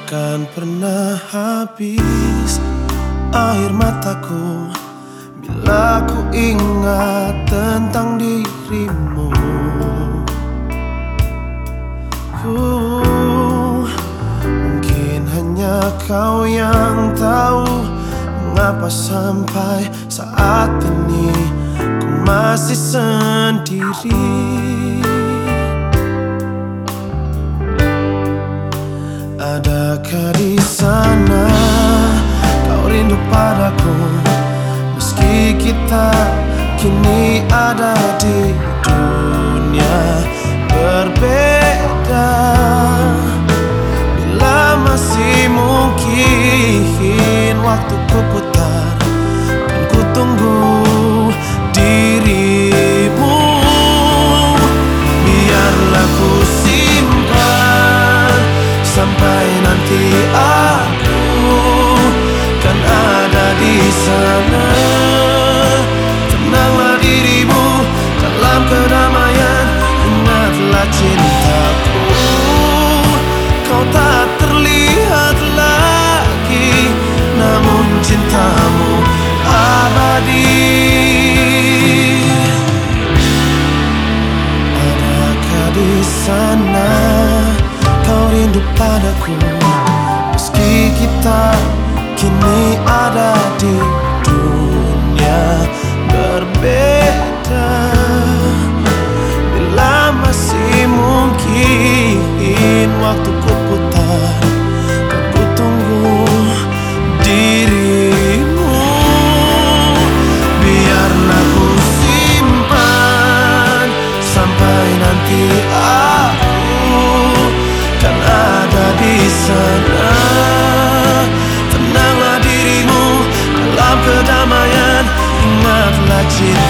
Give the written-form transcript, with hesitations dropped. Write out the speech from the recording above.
Takkan pernah habis air mataku bila ku ingat tentang dirimu. Mungkin hanya kau yang tahu mengapa sampai saat ini ku masih sendiri. Adakah di sana kau rindu padaku, meski kita kini ada di dunia berbeda? Bila masih mungkin waktuku putar dan ku tunggu dirimu, biarlah ku simpan sampai nanti aku kan ada di sana. Tenanglah dirimu dalam kedamaian, ingatlah cintaku. Kau tak terlihat lagi, namun cintamu abadi. Adakah di sana kau rindu padaku, meski kita kini ada di dunia berbeda? Bila masih mungkin waktuku putar dan ku tunggu dirimu, biarlah ku simpan sampai nanti aku kan ada di sana. Tenanglah dirimu dalam kedamaian, ingatlah cinta.